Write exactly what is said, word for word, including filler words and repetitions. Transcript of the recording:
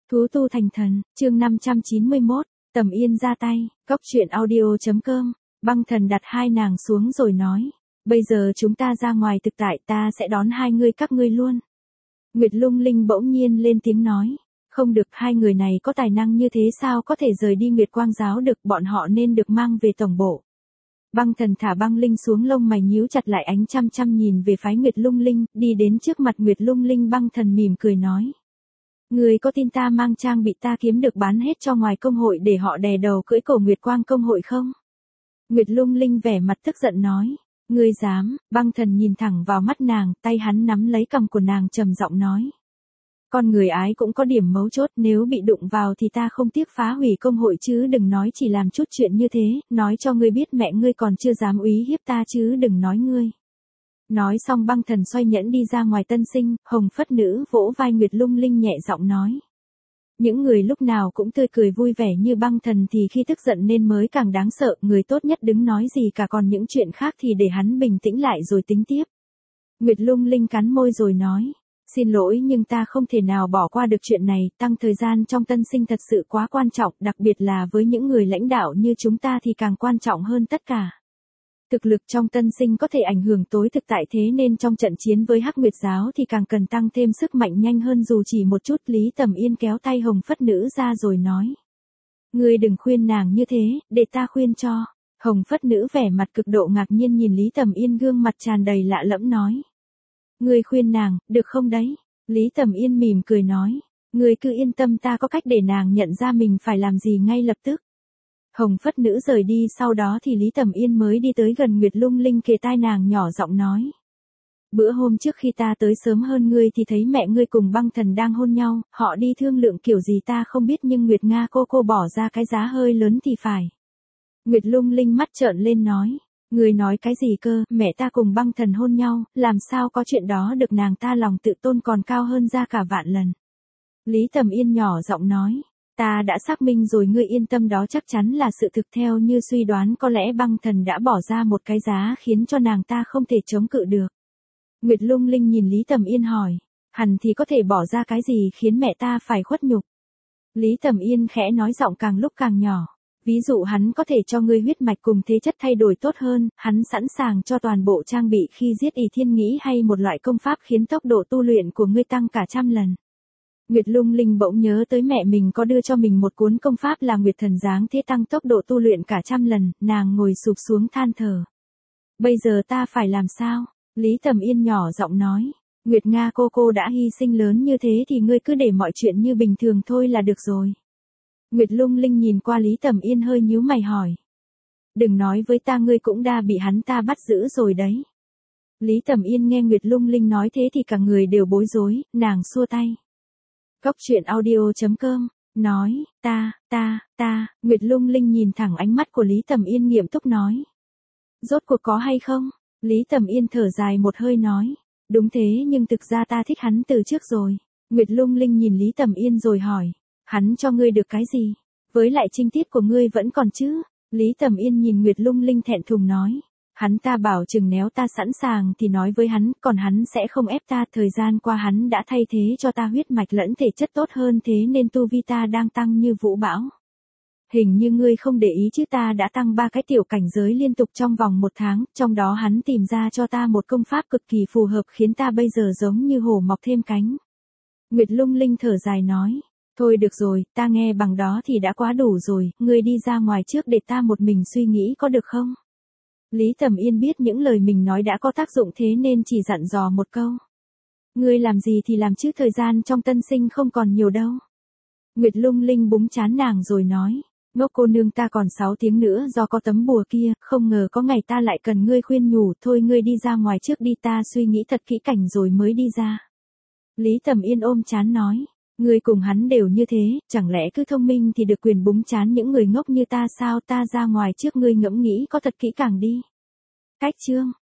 Thú tu thành thần, chương năm trăm chín mươi mốt, Tầm Yên ra tay, cốc truyện audio.com, băng thần đặt hai nàng xuống rồi nói, bây giờ chúng ta ra ngoài thực tại ta sẽ đón hai ngươi các ngươi luôn. Nguyệt Lung Linh bỗng nhiên lên tiếng nói, không được, hai người này có tài năng như thế sao có thể rời đi Nguyệt Quang giáo được, bọn họ nên được mang về tổng bộ. Băng thần thả băng linh xuống, lông mày nhíu chặt lại, ánh chăm chăm nhìn về phái Nguyệt Lung Linh, đi đến trước mặt Nguyệt Lung Linh. Băng thần mỉm cười nói, người có tin ta mang trang bị ta kiếm được bán hết cho ngoài công hội để họ đè đầu cưỡi cổ Nguyệt Quang công hội không? Nguyệt Lung Linh vẻ mặt tức giận nói, ngươi dám? Băng thần nhìn thẳng vào mắt nàng, tay hắn nắm lấy cằm của nàng trầm giọng nói, con người ái cũng có điểm mấu chốt, nếu bị đụng vào thì ta không tiếc phá hủy công hội chứ đừng nói chỉ làm chút chuyện như thế, nói cho ngươi biết mẹ ngươi còn chưa dám úy hiếp ta chứ đừng nói ngươi. Nói xong băng thần xoay nhẫn đi ra ngoài tân sinh. Hồng Phất Nữ vỗ vai Nguyệt Lung Linh nhẹ giọng nói, những người lúc nào cũng tươi cười vui vẻ như băng thần thì khi tức giận nên mới càng đáng sợ, người tốt nhất đừng nói gì cả, còn những chuyện khác thì để hắn bình tĩnh lại rồi tính tiếp. Nguyệt Lung Linh cắn môi rồi nói, xin lỗi nhưng ta không thể nào bỏ qua được chuyện này, tăng thời gian trong tân sinh thật sự quá quan trọng, đặc biệt là với những người lãnh đạo như chúng ta thì càng quan trọng hơn tất cả. Thực lực trong tân sinh có thể ảnh hưởng tối thực tại, thế nên trong trận chiến với Hắc Nguyệt giáo thì càng cần tăng thêm sức mạnh nhanh hơn dù chỉ một chút. Lý Tầm Yên kéo tay Hồng Phất Nữ ra rồi nói, ngươi đừng khuyên nàng như thế, để ta khuyên cho. Hồng Phất Nữ vẻ mặt cực độ ngạc nhiên nhìn Lý Tầm Yên, gương mặt tràn đầy lạ lẫm nói, ngươi khuyên nàng, được không đấy? Lý Tầm Yên mỉm cười nói, ngươi cứ yên tâm, ta có cách để nàng nhận ra mình phải làm gì ngay lập tức. Hồng Phất Nữ rời đi, sau đó thì Lý Tầm Yên mới đi tới gần Nguyệt Lung Linh, kề tai nàng nhỏ giọng nói, bữa hôm trước khi ta tới sớm hơn ngươi thì thấy mẹ ngươi cùng băng thần đang hôn nhau, họ đi thương lượng kiểu gì ta không biết nhưng Nguyệt Nga cô cô bỏ ra cái giá hơi lớn thì phải. Nguyệt Lung Linh mắt trợn lên nói, ngươi nói cái gì cơ? Mẹ ta cùng băng thần hôn nhau, làm sao có chuyện đó được, nàng ta lòng tự tôn còn cao hơn ra cả vạn lần. Lý Tầm Yên nhỏ giọng nói, ta đã xác minh rồi, ngươi yên tâm, đó chắc chắn là sự thực. Theo như suy đoán, có lẽ băng thần đã bỏ ra một cái giá khiến cho nàng ta không thể chống cự được. Nguyệt Lung Linh nhìn Lý Tầm Yên hỏi, hẳn thì có thể bỏ ra cái gì khiến mẹ ta phải khuất nhục? Lý Tầm Yên khẽ nói, giọng càng lúc càng nhỏ, ví dụ hắn có thể cho ngươi huyết mạch cùng thế chất thay đổi tốt hơn, hắn sẵn sàng cho toàn bộ trang bị khi giết ỷ thiên nghĩ, hay một loại công pháp khiến tốc độ tu luyện của ngươi tăng cả trăm lần. Nguyệt Lung Linh bỗng nhớ tới mẹ mình có đưa cho mình một cuốn công pháp là Nguyệt Thần Giáng Thế, tăng tốc độ tu luyện cả trăm lần, nàng ngồi sụp xuống than thở. Bây giờ ta phải làm sao? Lý Tầm Yên nhỏ giọng nói, Nguyệt Nga cô cô đã hy sinh lớn như thế thì ngươi cứ để mọi chuyện như bình thường thôi là được rồi. Nguyệt Lung Linh nhìn qua Lý Tầm Yên hơi nhíu mày hỏi, đừng nói với ta ngươi cũng đã bị hắn ta bắt giữ rồi đấy. Lý Tầm Yên nghe Nguyệt Lung Linh nói thế thì cả người đều bối rối, nàng xua tay. Cốc truyện audio.com, nói, ta, ta, ta, Nguyệt Lung Linh nhìn thẳng ánh mắt của Lý Tầm Yên nghiêm túc nói, rốt cuộc có hay không? Lý Tầm Yên thở dài một hơi nói, đúng thế, nhưng thực ra ta thích hắn từ trước rồi. Nguyệt Lung Linh nhìn Lý Tầm Yên rồi hỏi, hắn cho ngươi được cái gì? Với lại trinh tiết của ngươi vẫn còn chứ? Lý Tầm Yên nhìn Nguyệt Lung Linh thẹn thùng nói, hắn ta bảo chừng nếu ta sẵn sàng thì nói với hắn, còn hắn sẽ không ép ta. Thời gian qua hắn đã thay thế cho ta huyết mạch lẫn thể chất tốt hơn, thế nên tu vi ta đang tăng như vũ bão. Hình như ngươi không để ý chứ, ta đã tăng ba cái tiểu cảnh giới liên tục trong vòng một tháng, trong đó hắn tìm ra cho ta một công pháp cực kỳ phù hợp khiến ta bây giờ giống như hổ mọc thêm cánh. Nguyệt Lung Linh thở dài nói, thôi được rồi, ta nghe bằng đó thì đã quá đủ rồi, ngươi đi ra ngoài trước để ta một mình suy nghĩ có được không? Lý Tầm Yên biết những lời mình nói đã có tác dụng, thế nên chỉ dặn dò một câu, ngươi làm gì thì làm chứ, thời gian trong tân sinh không còn nhiều đâu. Nguyệt Lung Linh búng trán nàng rồi nói, ngốc cô nương, ta còn sáu tiếng nữa do có tấm bùa kia, không ngờ có ngày ta lại cần ngươi khuyên nhủ, thôi ngươi đi ra ngoài trước đi, ta suy nghĩ thật kỹ cảnh rồi mới đi ra. Lý Tầm Yên ôm trán nói, ngươi cùng hắn đều như thế, chẳng lẽ cứ thông minh thì được quyền búng trán những người ngốc như ta sao? Ta ra ngoài trước, ngươi ngẫm nghĩ có thật kỹ càng đi. Cách chương